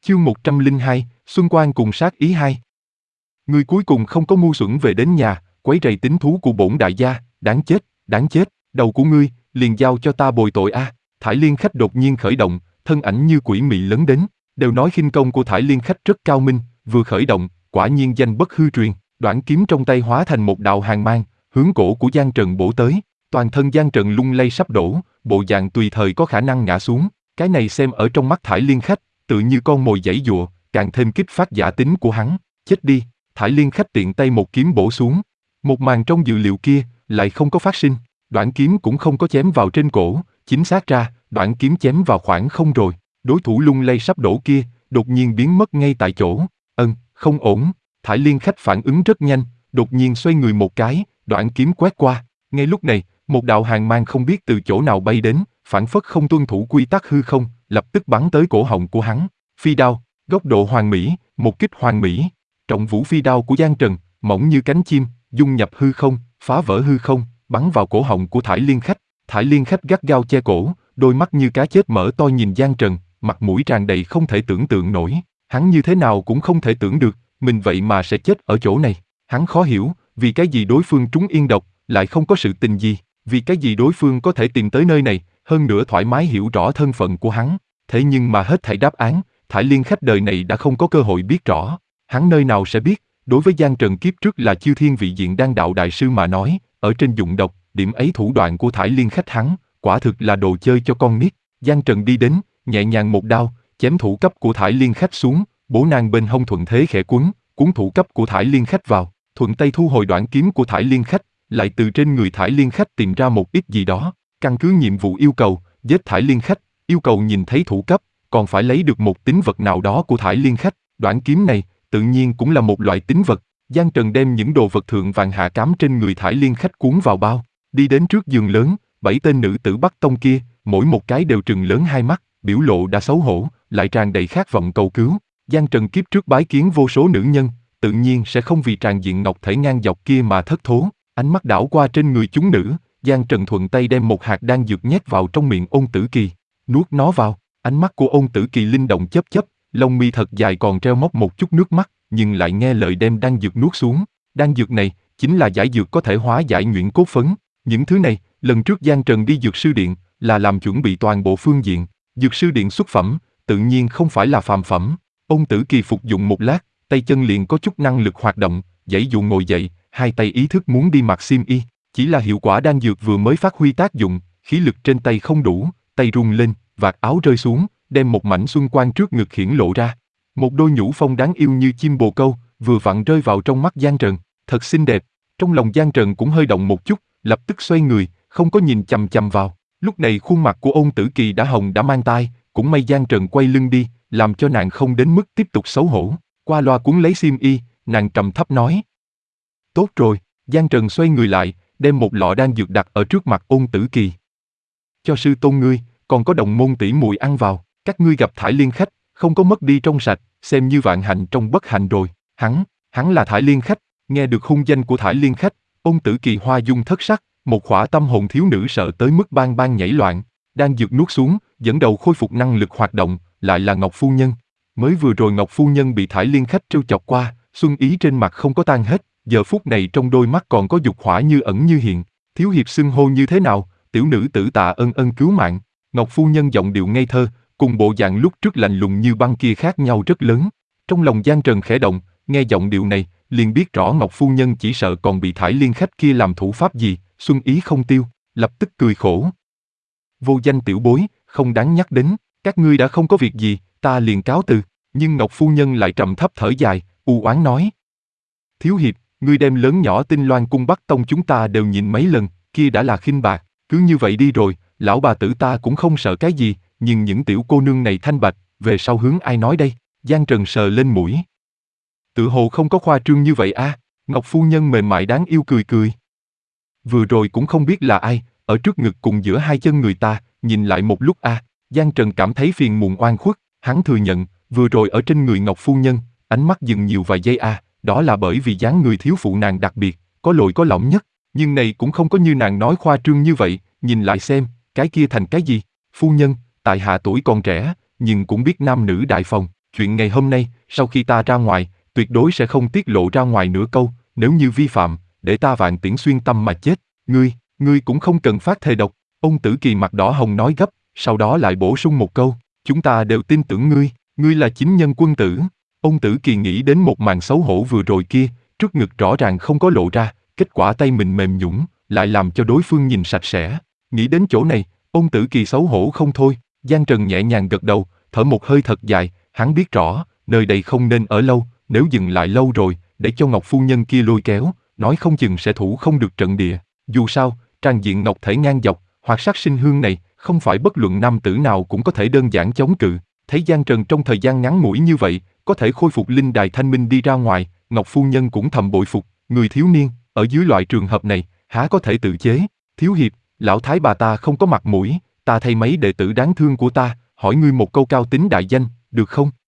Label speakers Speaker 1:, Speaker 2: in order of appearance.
Speaker 1: Chương 102, Xuân Quan cùng sát ý 2. Ngươi cuối cùng không có ngu xuẩn về đến nhà, quấy rầy tính thú của bổn đại gia, đáng chết, đầu của ngươi, liền giao cho ta bồi tội a. Thải Liên Khách đột nhiên khởi động, thân ảnh như quỷ mị lấn đến, đều nói khinh công của Thải Liên Khách rất cao minh, vừa khởi động, quả nhiên danh bất hư truyền, đoạn kiếm trong tay hóa thành một đạo hàn mang, hướng cổ của Giang Trần bổ tới, toàn thân Giang Trần lung lay sắp đổ, bộ dạng tùy thời có khả năng ngã xuống, cái này xem ở trong mắt Thải Liên Khách, tự như con mồi giãy giụa, càng thêm kích phát giả tính của hắn. Chết đi! Thải Liên Khách tiện tay một kiếm bổ xuống. Một màn trong dự liệu kia lại không có phát sinh, đoạn kiếm cũng không có chém vào trên cổ, chính xác ra, đoạn kiếm chém vào khoảng không rồi. Đối thủ lung lay sắp đổ kia, đột nhiên biến mất ngay tại chỗ. Không ổn. Thải Liên Khách phản ứng rất nhanh, đột nhiên xoay người một cái, đoạn kiếm quét qua. Ngay lúc này, một đạo hàn mang không biết từ chỗ nào bay đến, phản phất không tuân thủ quy tắc hư không, lập tức bắn tới cổ họng của hắn. Phi đao, góc độ hoàn mỹ, một kích hoàn mỹ. Trọng vũ phi đao của Giang Trần, mỏng như cánh chim, dung nhập hư không, phá vỡ hư không, bắn vào cổ họng của Thải Liên Khách. Thải Liên Khách gắt gao che cổ, đôi mắt như cá chết mở to nhìn Giang Trần, mặt mũi tràn đầy không thể tưởng tượng nổi. Hắn như thế nào cũng không thể tưởng được, mình vậy mà sẽ chết ở chỗ này. Hắn khó hiểu, vì cái gì đối phương trúng yên độc, lại không có sự tình gì, vì cái gì đối phương có thể tìm tới nơi này, hơn nữa thoải mái hiểu rõ thân phận của hắn. Thế nhưng mà hết thảy đáp án, Thải Liên Khách đời này đã không có cơ hội biết rõ. Hắn nơi nào sẽ biết, đối với Giang Trần kiếp trước là Chư Thiên Vị Diện Đan Đạo Đại Sư mà nói, ở trên dụng độc, điểm ấy thủ đoạn của Thải Liên Khách hắn, quả thực là đồ chơi cho con nít. Giang Trần đi đến, nhẹ nhàng một đao, chém thủ cấp của Thải Liên Khách xuống, bổ nàng bên hông thuận thế khẽ cuốn thủ cấp của Thải Liên Khách vào, thuận tay thu hồi đoạn kiếm của Thải Liên Khách, lại từ trên người Thải Liên Khách tìm ra một ít gì đó, căn cứ nhiệm vụ yêu cầu, giết Thải Liên Khách, yêu cầu nhìn thấy thủ cấp, còn phải lấy được một tín vật nào đó của Thải Liên Khách, đoạn kiếm này, tự nhiên cũng là một loại tín vật. Giang Trần đem những đồ vật thượng vàng hạ cám trên người Thải Liên Khách cuốn vào bao, đi đến trước giường lớn, 7 tên nữ tử Bắc Tông kia, mỗi một cái đều trừng lớn hai mắt, biểu lộ đã xấu hổ, lại tràn đầy khát vọng cầu cứu. Giang Trần kiếp trước bái kiến vô số nữ nhân, tự nhiên sẽ không vì tràn diện ngọc thể ngang dọc kia mà thất thố. Ánh mắt đảo qua trên người chúng nữ, Giang Trần thuận tay đem một hạt đan dược nhét vào trong miệng Ôn Tử Kỳ, nuốt nó vào. Ánh mắt của Ôn Tử Kỳ linh động chớp chớp, lông mi thật dài còn treo móc một chút nước mắt, nhưng lại nghe lời đem đan dược nuốt xuống. Đan dược này chính là giải dược có thể hóa giải nhuyễn cốt phấn. Những thứ này, lần trước Giang Trần đi dược sư điện là làm chuẩn bị toàn bộ phương diện. Dược sư điện xuất phẩm, tự nhiên không phải là phàm phẩm. Ôn Tử Kỳ phục dụng một lát, tay chân liền có chút năng lực hoạt động, giãy dụ ngồi dậy, hai tay ý thức muốn đi mặc xiêm y. Chỉ là hiệu quả đan dược vừa mới phát huy tác dụng, khí lực trên tay không đủ, tay run lên, vạt áo rơi xuống, đem một mảnh xuân quang trước ngực hiển lộ ra. Một đôi nhũ phong đáng yêu như chim bồ câu, vừa vặn rơi vào trong mắt Giang Trần, thật xinh đẹp. Trong lòng Giang Trần cũng hơi động một chút, lập tức xoay người, không có nhìn chằm chằm vào. Lúc này khuôn mặt của Ôn Tử Kỳ đã hồng đã mang tai, cũng may Giang Trần quay lưng đi, làm cho nàng không đến mức tiếp tục xấu hổ. Qua loa cuốn lấy xiêm y, nàng trầm thấp nói: tốt rồi. Giang Trần xoay người lại, đem một lọ đan dược đặt ở trước mặt Ôn Tử Kỳ. Cho sư tôn ngươi, còn có đồng môn tỷ muội ăn vào. Các ngươi gặp Thải Liên Khách, không có mất đi trong sạch, xem như vạn hạnh trong bất hạnh rồi. Hắn là Thải Liên Khách. Nghe được hung danh của Thải Liên Khách, Ôn Tử Kỳ hoa dung thất sắc, một khỏa tâm hồn thiếu nữ sợ tới mức bang bang nhảy loạn. Đan dược nuốt xuống, dẫn đầu khôi phục năng lực hoạt động, lại là Ngọc Phu Nhân. Mới vừa rồi Ngọc Phu Nhân bị Thải Liên Khách trêu chọc qua, xuân ý trên mặt không có tan hết, giờ phút này trong đôi mắt còn có dục hỏa như ẩn như hiện. Thiếu hiệp xưng hô như thế nào? Tiểu nữ tử Tạ ân ân cứu mạng. Ngọc Phu Nhân giọng điệu ngây thơ, cùng bộ dạng lúc trước lạnh lùng như băng kia khác nhau rất lớn. Trong lòng Giang Trần khẽ động, nghe giọng điệu này, liền biết rõ Ngọc Phu Nhân chỉ sợ còn bị Thải Liên Khách kia làm thủ pháp gì, xuân ý không tiêu, lập tức cười khổ. Vô danh tiểu bối, không đáng nhắc đến, các ngươi đã không có việc gì, ta liền cáo từ. Nhưng Ngọc Phu Nhân lại trầm thấp thở dài, u oán nói: thiếu hiệp, ngươi đem lớn nhỏ Tinh Loan cung Bắc Tông chúng ta đều nhìn mấy lần, kia đã là khinh bạc, cứ như vậy đi rồi, lão bà tử ta cũng không sợ cái gì, nhưng những tiểu cô nương này thanh bạch, về sau hướng ai nói đây? Giang Trần sờ lên mũi. Tự hồ không có khoa trương như vậy a. Ngọc Phu Nhân mềm mại đáng yêu cười cười. Vừa rồi cũng không biết là ai, ở trước ngực cùng giữa hai chân người ta, nhìn lại một lúc a. Giang Trần cảm thấy phiền muộn oan khuất, hắn thừa nhận, vừa rồi ở trên người Ngọc Phu Nhân, ánh mắt dừng nhiều vài giây a, đó là bởi vì dáng người thiếu phụ nàng đặc biệt, có lồi có lõm nhất, nhưng này cũng không có như nàng nói khoa trương như vậy, nhìn lại xem, cái kia thành cái gì? Phu nhân, tại hạ tuổi còn trẻ, nhưng cũng biết nam nữ đại phòng, chuyện ngày hôm nay, sau khi ta ra ngoài, tuyệt đối sẽ không tiết lộ ra ngoài nửa câu, nếu như vi phạm, để ta vạn tiễn xuyên tâm mà chết. Ngươi cũng không cần phát thề độc. Ôn Tử Kỳ mặt đỏ hồng nói gấp, sau đó lại bổ sung một câu, chúng ta đều tin tưởng ngươi là chính nhân quân tử. Ôn Tử Kỳ nghĩ đến một màn xấu hổ vừa rồi kia, trước ngực rõ ràng không có lộ ra, kết quả tay mình mềm nhũn, lại làm cho đối phương nhìn sạch sẽ. Nghĩ đến chỗ này, Ôn Tử Kỳ xấu hổ không thôi. Giang Trần nhẹ nhàng gật đầu, thở một hơi thật dài, hắn biết rõ, nơi đây không nên ở lâu, nếu dừng lại lâu rồi, để cho Ngọc phu nhân kia lôi kéo, nói không chừng sẽ thủ không được trận địa. Dù sao, trang diện Ngọc thể ngang dọc, hoặc sắc sinh hương này, không phải bất luận nam tử nào cũng có thể đơn giản chống cự. Thấy Giang Trần trong thời gian ngắn ngủi như vậy, có thể khôi phục linh đài thanh minh đi ra ngoài, Ngọc phu nhân cũng thầm bội phục, người thiếu niên, ở dưới loại trường hợp này, há có thể tự chế. Thiếu hiệp, lão thái bà ta không có mặt mũi, ta thay mấy đệ tử đáng thương của ta, hỏi ngươi một câu cao tính đại danh, được không?